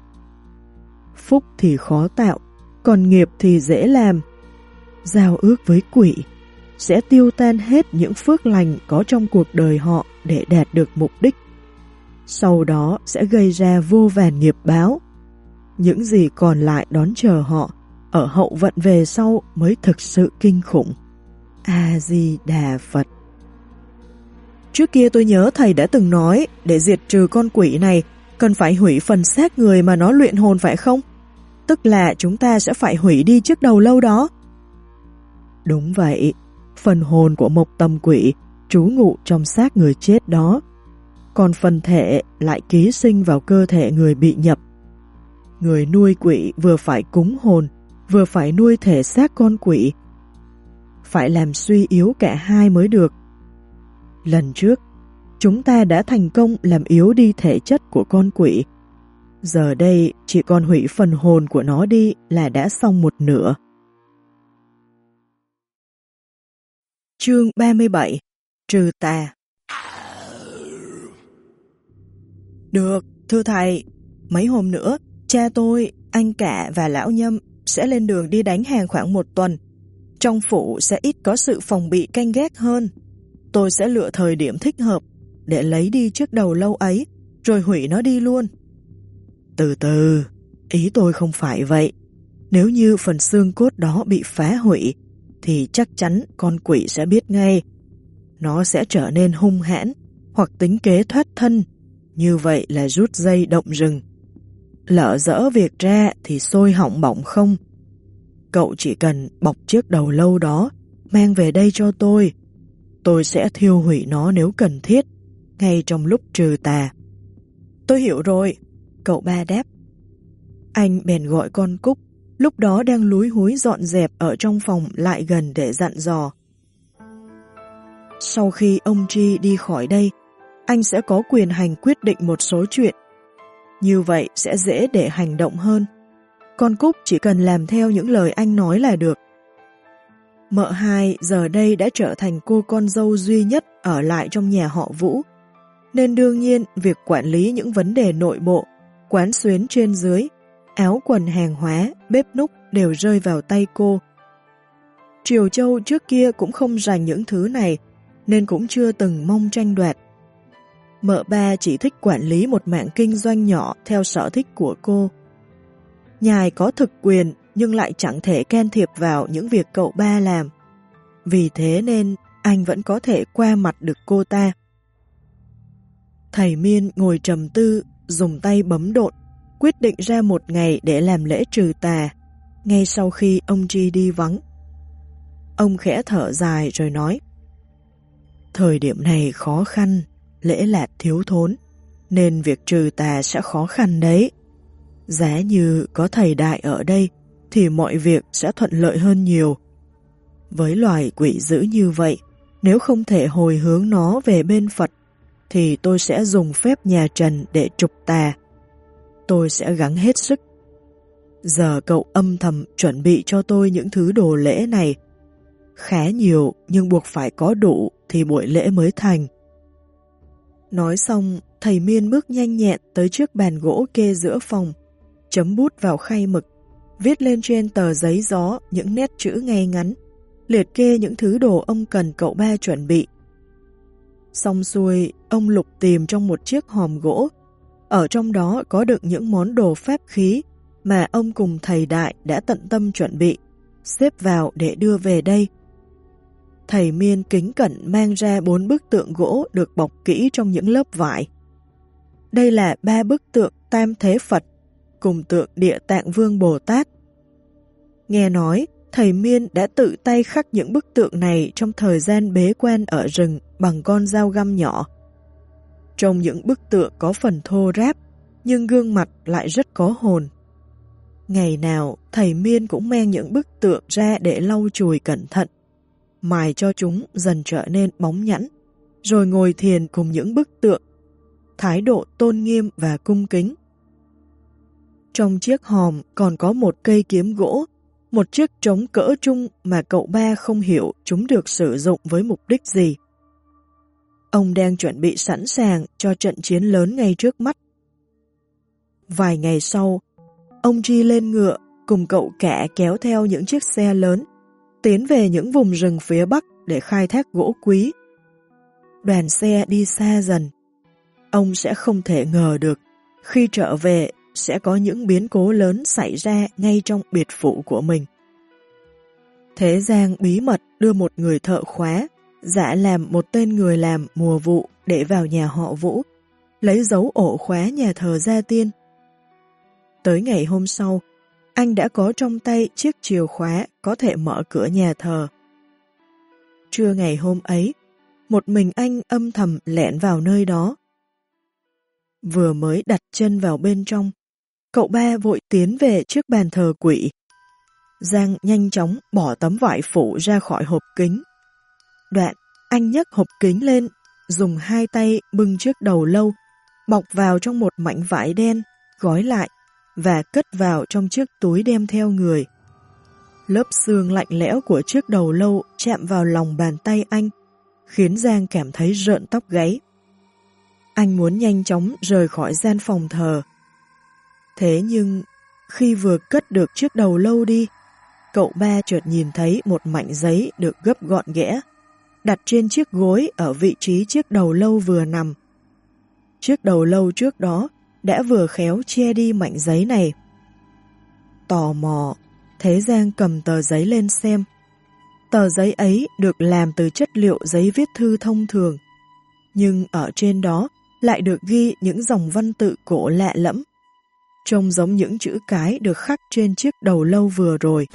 Phúc thì khó tạo, còn nghiệp thì dễ làm. Giao ước với quỷ sẽ tiêu tan hết những phước lành có trong cuộc đời họ để đạt được mục đích. Sau đó sẽ gây ra vô vàn nghiệp báo. Những gì còn lại đón chờ họ ở hậu vận về sau mới thực sự kinh khủng. A-di-đà Phật. Trước kia tôi nhớ thầy đã từng nói, để diệt trừ con quỷ này, cần phải hủy phần xác người mà nó luyện hồn phải không? Tức là chúng ta sẽ phải hủy đi chiếc đầu lâu đó. Đúng vậy, phần hồn của một tầm quỷ trú ngụ trong xác người chết đó, còn phần thể lại ký sinh vào cơ thể người bị nhập. Người nuôi quỷ vừa phải cúng hồn, vừa phải nuôi thể xác con quỷ. Phải làm suy yếu cả hai mới được. Lần trước, chúng ta đã thành công làm yếu đi thể chất của con quỷ. Giờ đây chỉ còn hủy phần hồn của nó đi là đã xong một nửa. Chương 37. Trừ tà. Được, thưa thầy, mấy hôm nữa, cha tôi, anh cả và lão Nhâm sẽ lên đường đi đánh hàng khoảng 1 tuần. Trong phủ sẽ ít có sự phòng bị canh gác hơn. Tôi sẽ lựa thời điểm thích hợp để lấy đi chiếc đầu lâu ấy, rồi hủy nó đi luôn. Từ từ, ý tôi không phải vậy. Nếu như phần xương cốt đó bị phá hủy, thì chắc chắn con quỷ sẽ biết ngay. Nó sẽ trở nên hung hãn, hoặc tính kế thoát thân. Như vậy là rút dây động rừng. Lỡ dỡ việc ra thì sôi hỏng bỏng không. Cậu chỉ cần bọc chiếc đầu lâu đó, mang về đây cho tôi. Tôi sẽ thiêu hủy nó nếu cần thiết, ngay trong lúc trừ tà. Tôi hiểu rồi, cậu ba đáp. Anh bèn gọi con Cúc, lúc đó đang lúi húi dọn dẹp ở trong phòng lại gần để dặn dò. Sau khi ông Tri đi khỏi đây, anh sẽ có quyền hành quyết định một số chuyện. Như vậy sẽ dễ để hành động hơn. Con Cúc chỉ cần làm theo những lời anh nói là được. Mợ hai giờ đây đã trở thành cô con dâu duy nhất ở lại trong nhà họ Vũ, nên đương nhiên việc quản lý những vấn đề nội bộ, quán xuyến trên dưới, áo quần hàng hóa, bếp núc đều rơi vào tay cô. Triều Châu trước kia cũng không rành những thứ này, nên cũng chưa từng mong tranh đoạt. Mợ ba chỉ thích quản lý một mảng kinh doanh nhỏ theo sở thích của cô. Nhài có thực quyền nhưng lại chẳng thể can thiệp vào những việc cậu ba làm. Vì thế nên anh vẫn có thể qua mặt được cô ta. Thầy Miên ngồi trầm tư, dùng tay bấm độn, quyết định ra một ngày để làm lễ trừ tà, ngay sau khi ông Tri đi vắng. Ông khẽ thở dài rồi nói: thời điểm này khó khăn, lễ lạt thiếu thốn, nên việc trừ tà sẽ khó khăn đấy. Giá như có thầy đại ở đây, thì mọi việc sẽ thuận lợi hơn nhiều. Với loài quỷ dữ như vậy, nếu không thể hồi hướng nó về bên Phật, thì tôi sẽ dùng phép nhà Trần để trục tà. Tôi sẽ gắng hết sức. Giờ cậu âm thầm chuẩn bị cho tôi những thứ đồ lễ này. Khá nhiều, nhưng buộc phải có đủ thì buổi lễ mới thành. Nói xong, thầy Miên bước nhanh nhẹn tới trước bàn gỗ kê giữa phòng, chấm bút vào khay mực, viết lên trên tờ giấy gió những nét chữ ngay ngắn, liệt kê những thứ đồ ông cần cậu ba chuẩn bị. Xong xuôi, ông lục tìm trong một chiếc hòm gỗ, ở trong đó có đựng những món đồ pháp khí mà ông cùng thầy đại đã tận tâm chuẩn bị, xếp vào để đưa về đây. Thầy Miên kính cẩn mang ra 4 bức tượng gỗ được bọc kỹ trong những lớp vải. Đây là 3 bức tượng Tam Thế Phật cùng tượng Địa Tạng Vương Bồ Tát. Nghe nói, thầy Miên đã tự tay khắc những bức tượng này trong thời gian bế quan ở rừng bằng con dao găm nhỏ. Trong những bức tượng có phần thô ráp, nhưng gương mặt lại rất có hồn. Ngày nào, thầy Miên cũng mang những bức tượng ra để lau chùi cẩn thận, mài cho chúng dần trở nên bóng nhẵn, rồi ngồi thiền cùng những bức tượng, thái độ tôn nghiêm và cung kính. Trong chiếc hòm còn có một cây kiếm gỗ, một chiếc trống cỡ trung mà cậu ba không hiểu chúng được sử dụng với mục đích gì. Ông đang chuẩn bị sẵn sàng cho trận chiến lớn ngay trước mắt. Vài ngày sau, ông Tri lên ngựa cùng cậu cả kéo theo những chiếc xe lớn, tiến về những vùng rừng phía Bắc để khai thác gỗ quý. Đoàn xe đi xa dần. Ông sẽ không thể ngờ được, khi trở về sẽ có những biến cố lớn xảy ra ngay trong biệt phủ của mình. Thế Giang bí mật đưa một người thợ khóa, giả làm một tên người làm mùa vụ để vào nhà họ Vũ, lấy dấu ổ khóa nhà thờ Gia Tiên. Tới ngày hôm sau, anh đã có trong tay chiếc chìa khóa có thể mở cửa nhà thờ. Trưa ngày hôm ấy, một mình anh âm thầm lẻn vào nơi đó. Vừa mới đặt chân vào bên trong, cậu ba vội tiến về trước bàn thờ quỷ. Giang nhanh chóng bỏ tấm vải phủ ra khỏi hộp kính. Đoạn, anh nhấc hộp kính lên, dùng hai tay bưng chiếc đầu lâu, bọc vào trong một mảnh vải đen, gói lại và cất vào trong chiếc túi đem theo người. Lớp xương lạnh lẽo của chiếc đầu lâu chạm vào lòng bàn tay anh, khiến Giang cảm thấy rợn tóc gáy. Anh muốn nhanh chóng rời khỏi gian phòng thờ. Thế nhưng, khi vừa cất được chiếc đầu lâu đi, cậu ba chợt nhìn thấy một mảnh giấy được gấp gọn ghẽ, đặt trên chiếc gối ở vị trí chiếc đầu lâu vừa nằm. Chiếc đầu lâu trước đó đã vừa khéo che đi mảnh giấy này. Tò mò, Thế Giang cầm tờ giấy lên xem. Tờ giấy ấy được làm từ chất liệu giấy viết thư thông thường, nhưng ở trên đó lại được ghi những dòng văn tự cổ lạ lẫm, trông giống những chữ cái được khắc trên chiếc đầu lâu vừa rồi.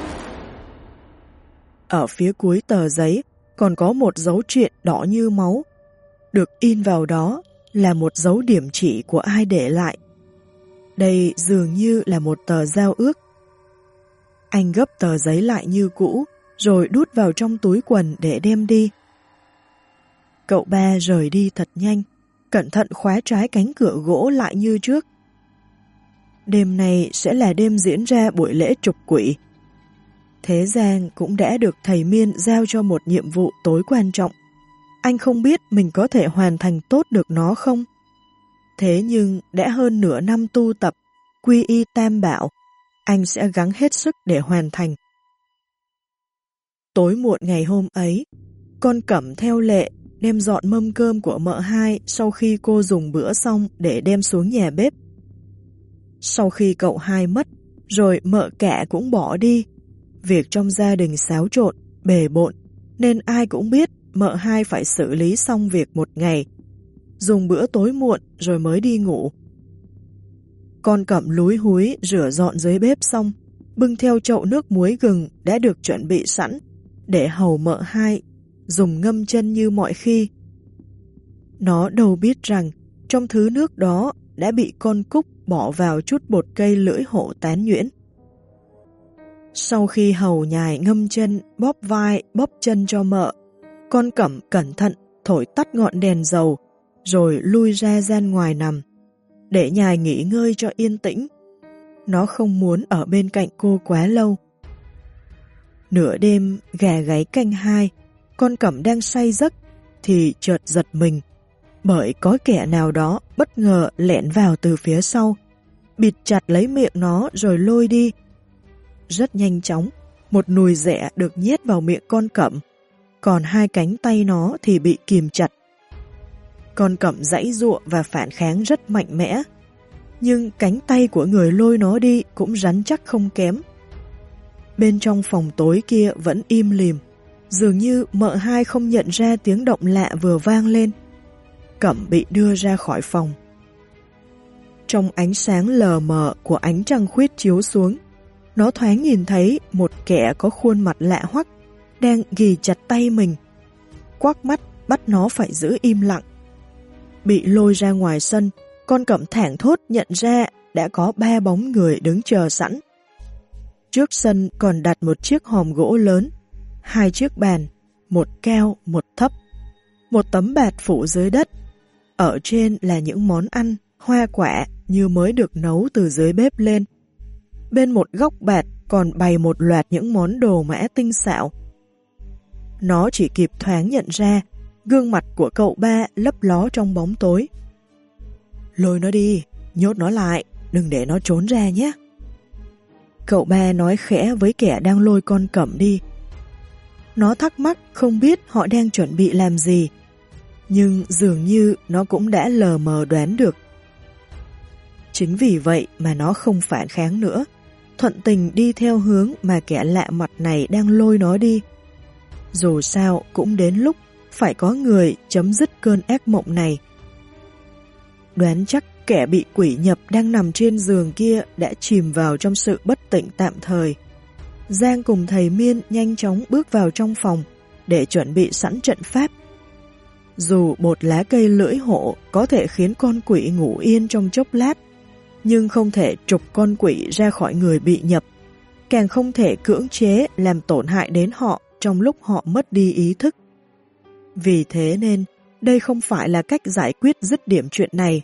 Ở phía cuối tờ giấy còn có một dấu triện đỏ như máu, được in vào đó là một dấu điểm chỉ của ai để lại. Đây dường như là một tờ giao ước. Anh gấp tờ giấy lại như cũ, rồi đút vào trong túi quần để đem đi. Cậu ba rời đi thật nhanh, cẩn thận khóa trái cánh cửa gỗ lại như trước. Đêm này sẽ là đêm diễn ra buổi lễ trục quỷ. Thế Giang cũng đã được thầy Miên giao cho một nhiệm vụ tối quan trọng. Anh không biết mình có thể hoàn thành tốt được nó không? Thế nhưng đã hơn nửa năm tu tập, quy y tam bảo, anh sẽ gắng hết sức để hoàn thành. Tối muộn ngày hôm ấy, con Cẩm theo lệ đem dọn mâm cơm của mợ hai sau khi cô dùng bữa xong để đem xuống nhà bếp. Sau khi cậu hai mất, rồi mợ cả cũng bỏ đi. Việc trong gia đình xáo trộn, bề bộn, nên ai cũng biết mợ hai phải xử lý xong việc một ngày, dùng bữa tối muộn rồi mới đi ngủ. Con Cẩm lúi húi rửa dọn dưới bếp xong, bưng theo chậu nước muối gừng đã được chuẩn bị sẵn, để hầu mợ hai, dùng ngâm chân như mọi khi. Nó đâu biết rằng, trong thứ nước đó đã bị con Cúc bỏ vào chút bột cây lưỡi hổ tán nhuyễn. Sau khi hầu nhài ngâm chân, bóp vai, bóp chân cho mợ, con Cẩm cẩn thận thổi tắt ngọn đèn dầu, rồi lui ra gian ngoài nằm, để nhài nghỉ ngơi cho yên tĩnh. Nó không muốn ở bên cạnh cô quá lâu. Nửa đêm gà gáy canh hai, con Cẩm đang say giấc, thì chợt giật mình, bởi có kẻ nào đó bất ngờ lẻn vào từ phía sau, bịt chặt lấy miệng nó rồi lôi đi. Rất nhanh chóng, một nùi dẻ được nhét vào miệng con Cẩm, còn hai cánh tay nó thì bị kìm chặt. Con Cẩm giãy giụa và phản kháng rất mạnh mẽ, nhưng cánh tay của người lôi nó đi cũng rắn chắc không kém. Bên trong phòng tối kia vẫn im lìm, dường như mợ hai không nhận ra tiếng động lạ vừa vang lên. Cẩm bị đưa ra khỏi phòng. Trong ánh sáng lờ mờ của ánh trăng khuyết chiếu xuống, nó thoáng nhìn thấy một kẻ có khuôn mặt lạ hoắc đang ghì chặt tay mình, quắc mắt bắt nó phải giữ im lặng. Bị lôi ra ngoài sân, con Cẩm thảng thốt nhận ra đã có 3 bóng người đứng chờ sẵn. Trước sân còn đặt một chiếc hòm gỗ lớn, 2 chiếc bàn, một cao, một thấp, một tấm bạt phủ dưới đất. Ở trên là những món ăn, hoa quả như mới được nấu từ dưới bếp lên. Bên một góc bạt còn bày một loạt những món đồ mã tinh xảo. Nó chỉ kịp thoáng nhận ra gương mặt của cậu ba lấp ló trong bóng tối. Lôi nó đi, nhốt nó lại, đừng để nó trốn ra nhé. Cậu ba nói khẽ với kẻ đang lôi con Cẩm đi. Nó thắc mắc không biết họ đang chuẩn bị làm gì, nhưng dường như nó cũng đã lờ mờ đoán được. Chính vì vậy mà nó không phản kháng nữa, thuận tình đi theo hướng mà kẻ lạ mặt này đang lôi nó đi. Dù sao cũng đến lúc phải có người chấm dứt cơn ác mộng này. Đoán chắc kẻ bị quỷ nhập đang nằm trên giường kia đã chìm vào trong sự bất tỉnh tạm thời. Giang cùng thầy Miên nhanh chóng bước vào trong phòng để chuẩn bị sẵn trận pháp. Dù bột lá cây lưỡi hổ có thể khiến con quỷ ngủ yên trong chốc lát, nhưng không thể trục con quỷ ra khỏi người bị nhập, càng không thể cưỡng chế làm tổn hại đến họ trong lúc họ mất đi ý thức. Vì thế nên, đây không phải là cách giải quyết dứt điểm chuyện này.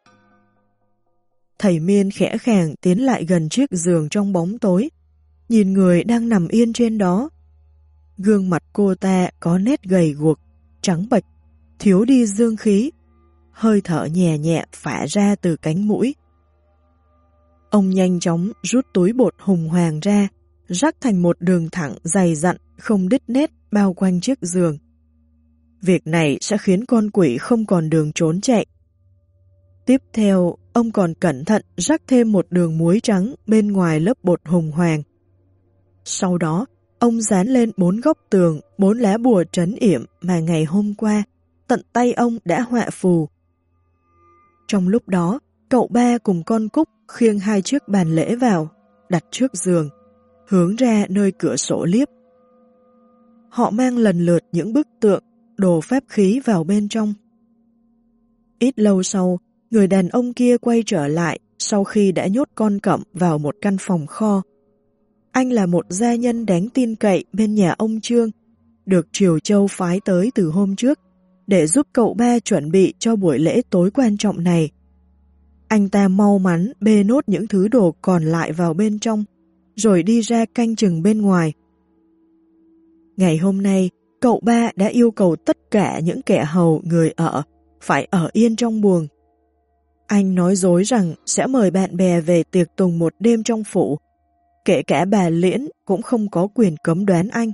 Thầy Miên khẽ khàng tiến lại gần chiếc giường trong bóng tối, nhìn người đang nằm yên trên đó. Gương mặt cô ta có nét gầy guộc, trắng bệch, thiếu đi dương khí, hơi thở nhẹ nhẹ phả ra từ cánh mũi. Ông nhanh chóng rút túi bột hùng hoàng ra, rắc thành một đường thẳng dày dặn, không đứt nét bao quanh chiếc giường. Việc này sẽ khiến con quỷ không còn đường trốn chạy. Tiếp theo, ông còn cẩn thận rắc thêm một đường muối trắng bên ngoài lớp bột hùng hoàng. Sau đó, ông dán lên 4 góc tường 4 lá bùa trấn yểm mà ngày hôm qua, tận tay ông đã họa phù. Trong lúc đó, cậu ba cùng con Cúc khiêng 2 chiếc bàn lễ vào, đặt trước giường, hướng ra nơi cửa sổ liếp. Họ mang lần lượt những bức tượng, đồ pháp khí vào bên trong. Ít lâu sau, người đàn ông kia quay trở lại sau khi đã nhốt con Cẩm vào một căn phòng kho. Anh là một gia nhân đáng tin cậy bên nhà ông Trương, được Triều Châu phái tới từ hôm trước, để giúp cậu ba chuẩn bị cho buổi lễ tối quan trọng này. Anh ta mau mắn bê nốt những thứ đồ còn lại vào bên trong, rồi đi ra canh chừng bên ngoài. Ngày hôm nay, cậu ba đã yêu cầu tất cả những kẻ hầu người ở phải ở yên trong buồng. Anh nói dối rằng sẽ mời bạn bè về tiệc tùng một đêm trong phủ, kể cả bà Liễn cũng không có quyền cấm đoán anh.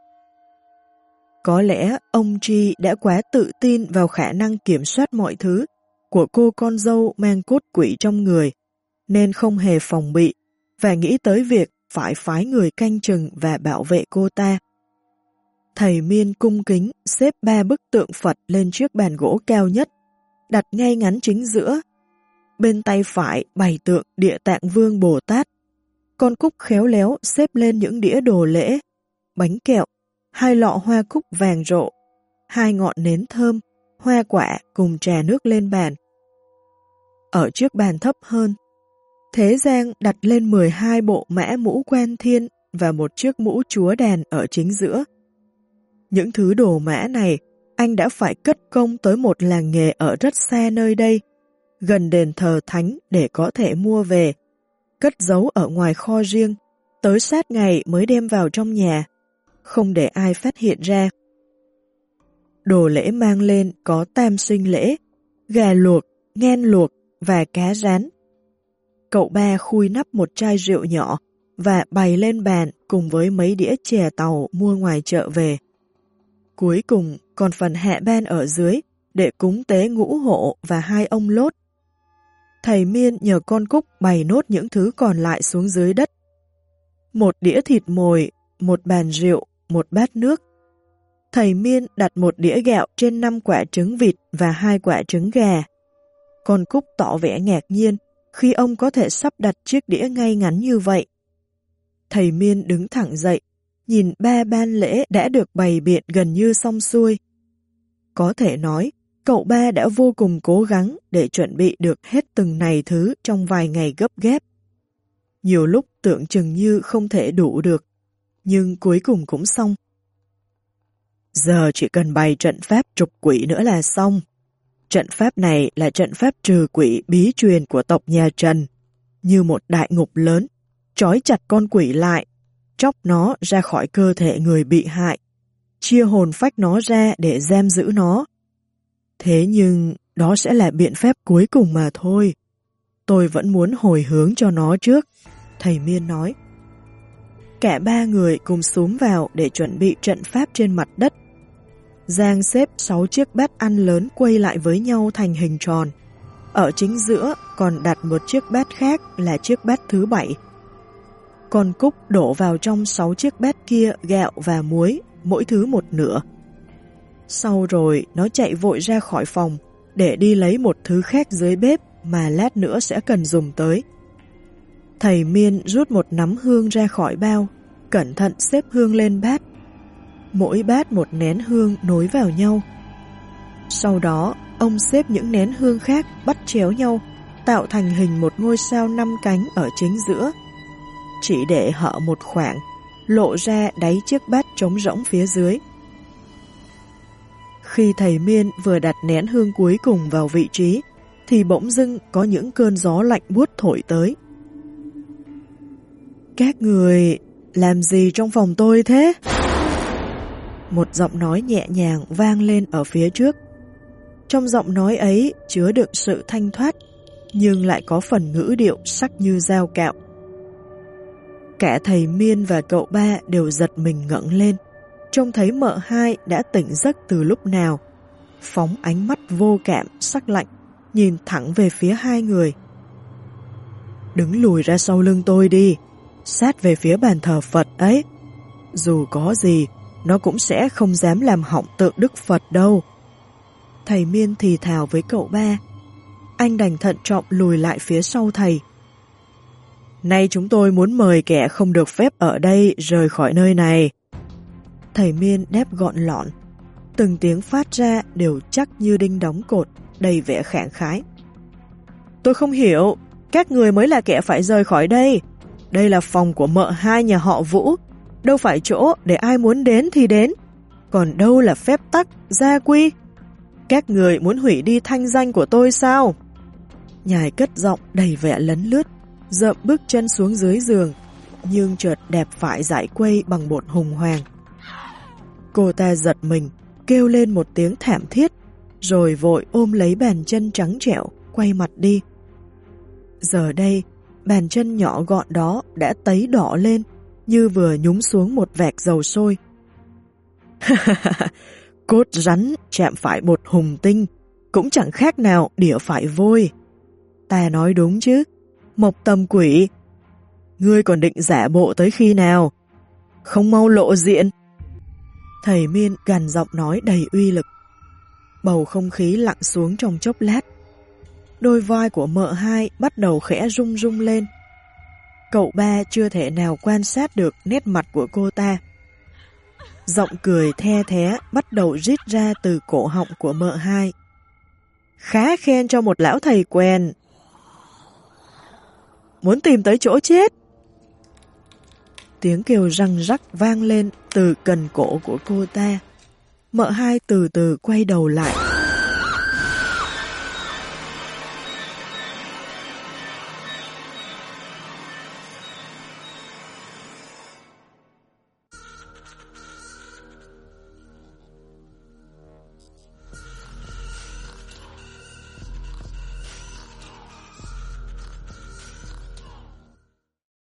Có lẽ ông Tri đã quá tự tin vào khả năng kiểm soát mọi thứ của cô con dâu mang cốt quỷ trong người, nên không hề phòng bị và nghĩ tới việc phải phái người canh chừng và bảo vệ cô ta. Thầy Miên cung kính xếp 3 bức tượng Phật lên chiếc bàn gỗ cao nhất, đặt ngay ngắn chính giữa. Bên tay phải bày tượng Địa Tạng Vương Bồ Tát. Con Cúc khéo léo xếp lên những đĩa đồ lễ, bánh kẹo, 2 lọ hoa cúc vàng rộ, 2 ngọn nến thơm, hoa quả cùng trà nước lên bàn. Ở chiếc bàn thấp hơn, Thế Giang đặt lên 12 bộ mã mũ quan thiên và một chiếc mũ chúa đàn ở chính giữa. Những thứ đồ mã này anh đã phải cất công tới một làng nghề ở rất xa nơi đây, gần đền thờ thánh để có thể mua về, cất giấu ở ngoài kho riêng, tới sát ngày mới đem vào trong nhà, không để ai phát hiện ra. Đồ lễ mang lên có tam sinh lễ, gà luộc, ngan luộc và cá rán. Cậu ba khui nắp một chai rượu nhỏ và bày lên bàn cùng với mấy đĩa chè tàu mua ngoài chợ về. Cuối cùng còn phần hạ ban ở dưới để cúng tế ngũ hộ và 2 ông lốt. Thầy Miên nhờ con Cúc bày nốt những thứ còn lại xuống dưới đất. Một đĩa thịt mồi, một bàn rượu, một bát nước. Thầy Miên đặt một đĩa gạo trên 5 quả trứng vịt và 2 quả trứng gà. Con Cúc tỏ vẻ ngạc nhiên khi ông có thể sắp đặt chiếc đĩa ngay ngắn như vậy. Thầy Miên đứng thẳng dậy, nhìn 3 ban lễ đã được bày biện gần như xong xuôi. Có thể nói, cậu ba đã vô cùng cố gắng để chuẩn bị được hết từng này thứ trong vài ngày gấp gáp. Nhiều lúc tưởng chừng như không thể đủ được, nhưng cuối cùng cũng xong. Giờ chỉ cần bày trận pháp trục quỷ nữa là xong. Trận pháp này là trận pháp trừ quỷ bí truyền của tộc nhà Trần, như một đại ngục lớn, trói chặt con quỷ lại, chóc nó ra khỏi cơ thể người bị hại, chia hồn phách nó ra để giam giữ nó. Thế nhưng đó sẽ là biện pháp cuối cùng mà thôi. Tôi vẫn muốn hồi hướng cho nó trước, thầy Miên nói. Cả 3 người cùng xúm vào để chuẩn bị trận pháp trên mặt đất. Giang xếp 6 chiếc bát ăn lớn quay lại với nhau thành hình tròn. Ở chính giữa còn đặt một chiếc bát khác là chiếc bát thứ 7. Con Cúc đổ vào trong 6 chiếc bát kia gạo và muối, mỗi thứ một nửa. Sau rồi nó chạy vội ra khỏi phòng để đi lấy một thứ khác dưới bếp mà lát nữa sẽ cần dùng tới. Thầy Miên rút một nắm hương ra khỏi bao, cẩn thận xếp hương lên bát. Mỗi bát một nén hương nối vào nhau. Sau đó, ông xếp những nén hương khác bắt chéo nhau, tạo thành hình một ngôi sao 5 cánh ở chính giữa. Chỉ để hở một khoảng, lộ ra đáy chiếc bát trống rỗng phía dưới. Khi thầy Miên vừa đặt nén hương cuối cùng vào vị trí, thì bỗng dưng có những cơn gió lạnh buốt thổi tới. Các người làm gì trong phòng tôi thế? Một giọng nói nhẹ nhàng vang lên ở phía trước. Trong giọng nói ấy chứa đựng sự thanh thoát, nhưng lại có phần ngữ điệu sắc như dao cạo. Cả thầy Miên và cậu ba đều giật mình ngẩng lên, trông thấy mợ hai đã tỉnh giấc từ lúc nào, phóng ánh mắt vô cảm, sắc lạnh, nhìn thẳng về phía 2 người. Đứng lùi ra sau lưng tôi đi, sát về phía bàn thờ Phật ấy. Dù có gì, nó cũng sẽ không dám làm hỏng tượng Đức Phật đâu. Thầy Miên thì thào với cậu ba. Anh đành thận trọng lùi lại phía sau thầy. Nay chúng tôi muốn mời kẻ không được phép ở đây rời khỏi nơi này. Thầy Miên đáp gọn lọn. Từng tiếng phát ra đều chắc như đinh đóng cột, đầy vẻ khẳng khái. Tôi không hiểu, các người mới là kẻ phải rời khỏi đây. Đây là phòng của mợ hai nhà họ Vũ, đâu phải chỗ để ai muốn đến thì đến. Còn đâu là phép tắc, gia quy. Các người muốn hủy đi thanh danh của tôi sao? Nhài cất giọng đầy vẻ lấn lướt, dậm bước chân xuống dưới giường, nhưng chợt đẹp phải giải quây bằng một hùng hoàng. Cô ta giật mình, kêu lên một tiếng thảm thiết, rồi vội ôm lấy bàn chân trắng trẻo, quay mặt đi. Giờ đây, bàn chân nhỏ gọn đó đã tấy đỏ lên, như vừa nhúng xuống một vạc dầu sôi. Cốt rắn chạm phải bột hùng tinh, cũng chẳng khác nào đỉa phải vôi. Ta nói đúng chứ, Mộc Tầm Quỷ. Ngươi còn định giả bộ tới khi nào? Không mau lộ diện. Thầy Miên gằn giọng nói đầy uy lực. Bầu không khí lặng xuống trong chốc lát. Đôi vai của mợ hai bắt đầu khẽ rung rung lên. Cậu ba chưa thể nào quan sát được nét mặt của cô ta. Giọng cười the thé bắt đầu rít ra từ cổ họng của mợ hai. Khá khen cho một lão thầy quen. Muốn tìm tới chỗ chết. Tiếng kêu răng rắc vang lên từ cần cổ của cô ta. Mợ hai từ từ quay đầu lại.